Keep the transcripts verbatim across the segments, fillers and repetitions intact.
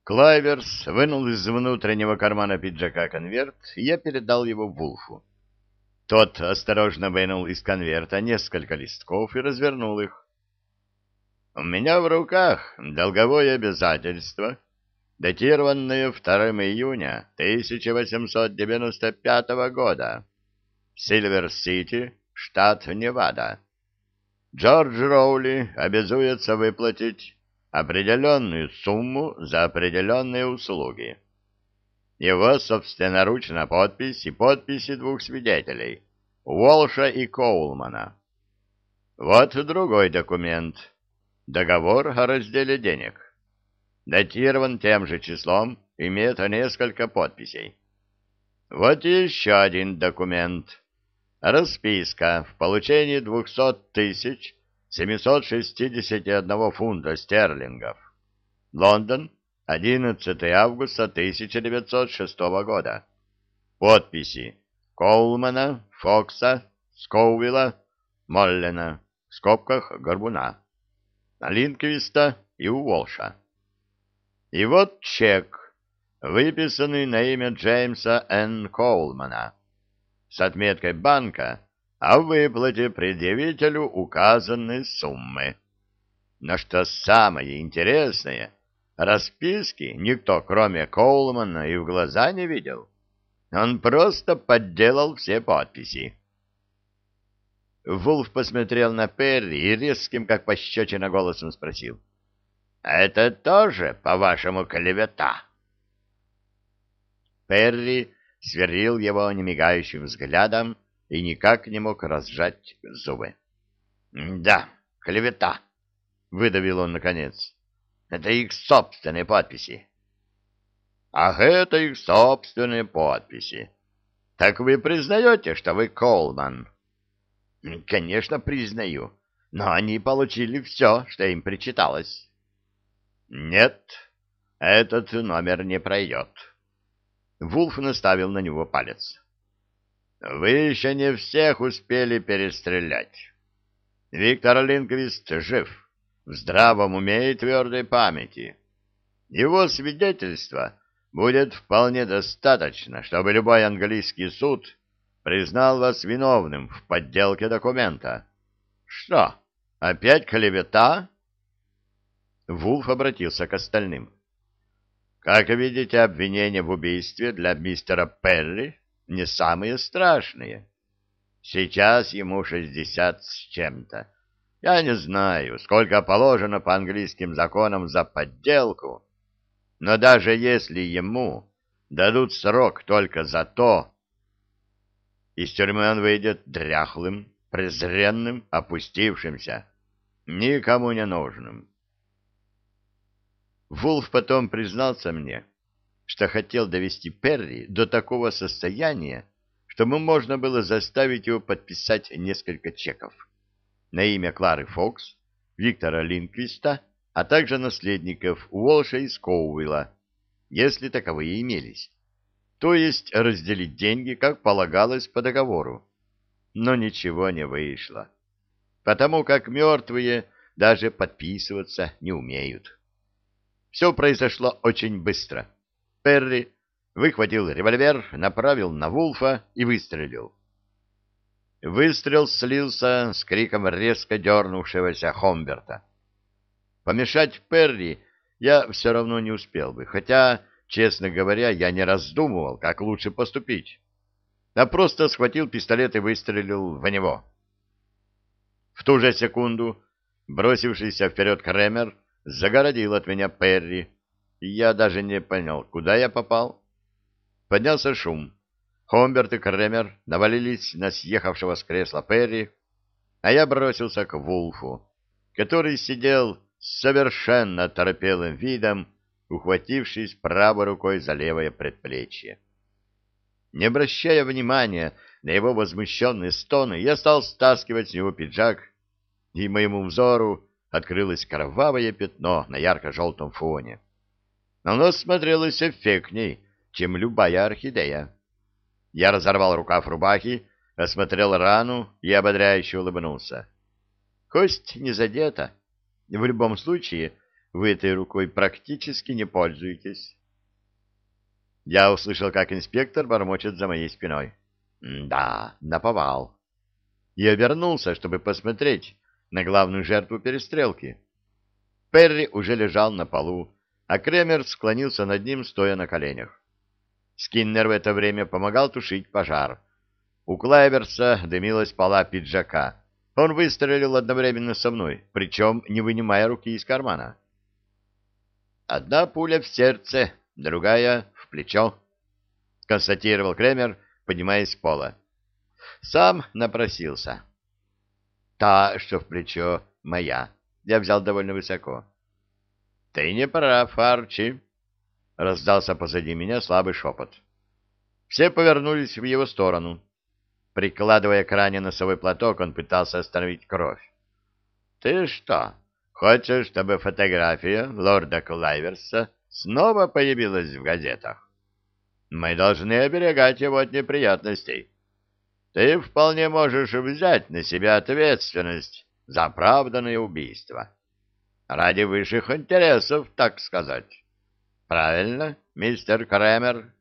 Клайверс вынул из внутреннего кармана пиджака конверт, и я передал его Вулфу. Тот осторожно вынул из конверта несколько листков и развернул их. «У меня в руках долговое обязательство, датированное второго июня тысяча восемьсот девяносто пятого года. Сильвер-Сити, штат Невада. Джордж Роули обязуется выплатить определенную сумму за определенные услуги. Его собственноручно подпись и подписи двух свидетелей, Уолша и Коулмана. Вот другой документ. Договор о разделе денег. Датирован тем же числом, имеет несколько подписей. Вот еще один документ. Расписка в получении двухсот тысяч семисот шестидесяти одного фунта стерлингов. Лондон, одиннадцатого августа тысяча девятьсот шестого года. Подписи Коулмана, Фокса, Скоувилла, Моллена, в скобках Горбуна, Линквиста и Уолша. И вот чек, выписанный на имя Джеймса Н. Коулмана, с отметкой банка о выплате предъявителю указанной суммы. Но что самое интересное, расписки никто, кроме Коулмана, и в глаза не видел. Он просто подделал все подписи. Вулф посмотрел на Перри и резким, как пощечина, голосом спросил: «Это тоже, по-вашему, клевета?» Перри сверлил его немигающим взглядом и никак не мог разжать зубы. «Да, клевета», — выдавил он наконец. «Это их собственные подписи». «Ах, это их собственные подписи. Так вы признаете, что вы Коулман?» «Конечно, признаю, но они получили все, что им причиталось». «Нет, этот номер не пройдет». Вулф наставил на него палец. «Вы еще не всех успели перестрелять. Виктор Линквист жив, в здравом уме и твердой памяти. Его свидетельства будет вполне достаточно, чтобы любой английский суд признал вас виновным в подделке документа. Что, опять клевета?» Вулф обратился к остальным. «Как видите, обвинения в убийстве для мистера Перри не самые страшные. Сейчас ему шестьдесят с чем-то. Я не знаю, сколько положено по английским законам за подделку, но даже если ему дадут срок только за то, из тюрьмы он выйдет дряхлым, презренным, опустившимся, никому не нужным». Вулф потом признался мне, что хотел довести Перри до такого состояния, чтобы можно было заставить его подписать несколько чеков на имя Клары Фокс, Виктора Линквиста, а также наследников Уолша и Скоувилла, если таковые имелись, то есть разделить деньги, как полагалось по договору. Но ничего не вышло, потому как мертвые даже подписываться не умеют. Все произошло очень быстро. Перри выхватил револьвер, направил на Вулфа и выстрелил. Выстрел слился с криком резко дернувшегося Хомберта. Помешать Перри я все равно не успел бы, хотя, честно говоря, я не раздумывал, как лучше поступить, а просто схватил пистолет и выстрелил в него. В ту же секунду бросившийся вперед Кремер загородил от меня Перри, и я даже не понял, куда я попал. Поднялся шум. Хомберт и Кремер навалились на съехавшего с кресла Перри, а я бросился к Вулфу, который сидел с совершенно оторопелым видом, ухватившись правой рукой за левое предплечье. Не обращая внимания на его возмущенные стоны, я стал стаскивать с него пиджак, и моему взору открылось кровавое пятно на ярко-желтом фоне. Оно смотрелось эффектней, чем любая орхидея. Я разорвал рукав рубахи, осмотрел рану и ободряюще улыбнулся. Кость не задета. В любом случае, вы этой рукой практически не пользуетесь. Я услышал, как инспектор бормочет за моей спиной. Да, наповал. И обернулся, чтобы посмотреть на главную жертву перестрелки. Перри уже лежал на полу, а Кремер склонился над ним, стоя на коленях. Скиннер в это время помогал тушить пожар. У Клайверса дымилась пола пиджака. Он выстрелил одновременно со мной, причем не вынимая руки из кармана. «Одна пуля в сердце, другая в плечо», — констатировал Кремер, поднимаясь с пола. «Сам напросился». «Та, что в плечо, моя», — я взял довольно высоко. «Ты не прав, Арчи», — раздался позади меня слабый шепот. Все повернулись в его сторону. Прикладывая к ране носовой платок, он пытался остановить кровь. «Ты что, хочешь, чтобы фотография лорда Клайверса снова появилась в газетах? Мы должны оберегать его от неприятностей. Ты вполне можешь взять на себя ответственность за оправданное убийство. Ради высших интересов, так сказать. Правильно, мистер Кремер?»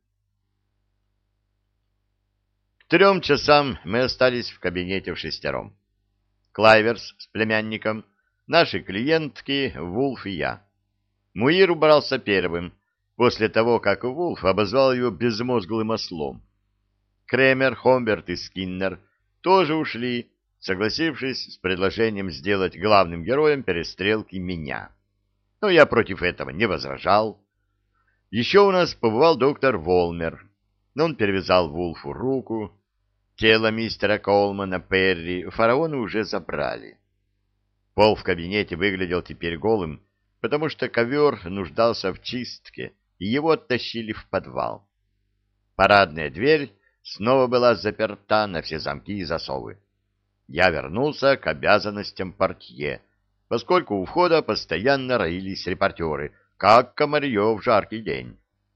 К трем часам мы остались в кабинете в шестером. Клайверс с племянником, наши клиентки, Вулф и я. Муир убрался первым, после того, как Вулф обозвал его безмозглым ослом. Кремер, Хомберт и Скиннер тоже ушли, согласившись с предложением сделать главным героем перестрелки меня. Но я против этого не возражал. Еще у нас побывал доктор Волмер. Он перевязал Вулфу руку. Тело мистера Коулмана Перри фараоны уже забрали. Пол в кабинете выглядел теперь голым, потому что ковер нуждался в чистке, и его оттащили в подвал. Парадная дверь снова была заперта на все замки и засовы. Я вернулся к обязанностям портье, поскольку у входа постоянно роились репортеры, как комарье в жаркий день.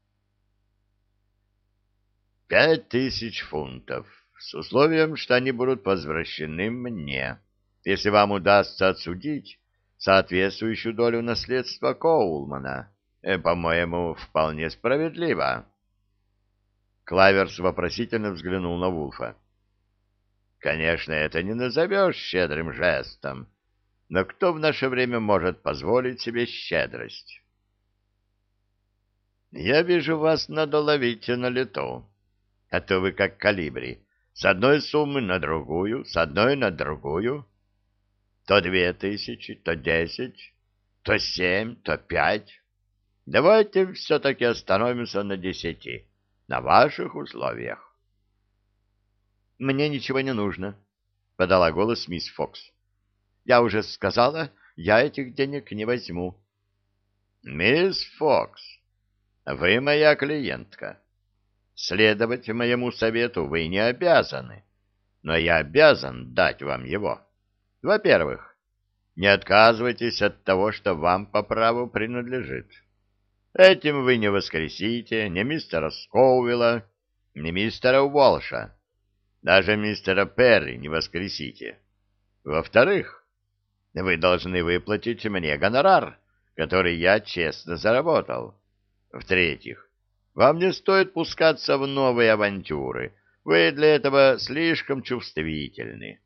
«Пять тысяч фунтов, с условием, что они будут возвращены мне, если вам удастся отсудить соответствующую долю наследства Коулмана. Э, по-моему, вполне справедливо». Клайверс вопросительно взглянул на Вулфа. «Конечно, это не назовешь щедрым жестом, но кто в наше время может позволить себе щедрость?» «Я вижу, вас надо ловить на лету, а то вы как колибри. С одной суммы на другую, с одной на другую. То две тысячи, то десять, то семь, то пять. Давайте все-таки остановимся на десяти, на ваших условиях». «Мне ничего не нужно», — подала голос мисс Фокс. «Я уже сказала, я этих денег не возьму». «Мисс Фокс, вы моя клиентка. Следовать моему совету вы не обязаны, но я обязан дать вам его. Во-первых, не отказывайтесь от того, что вам по праву принадлежит. Этим вы не воскресите ни мистера Скоувилла, ни мистера Уолша, даже мистера Перри не воскресите. Во-вторых, вы должны выплатить мне гонорар, который я честно заработал. В-третьих, вам не стоит пускаться в новые авантюры. Вы для этого слишком чувствительны.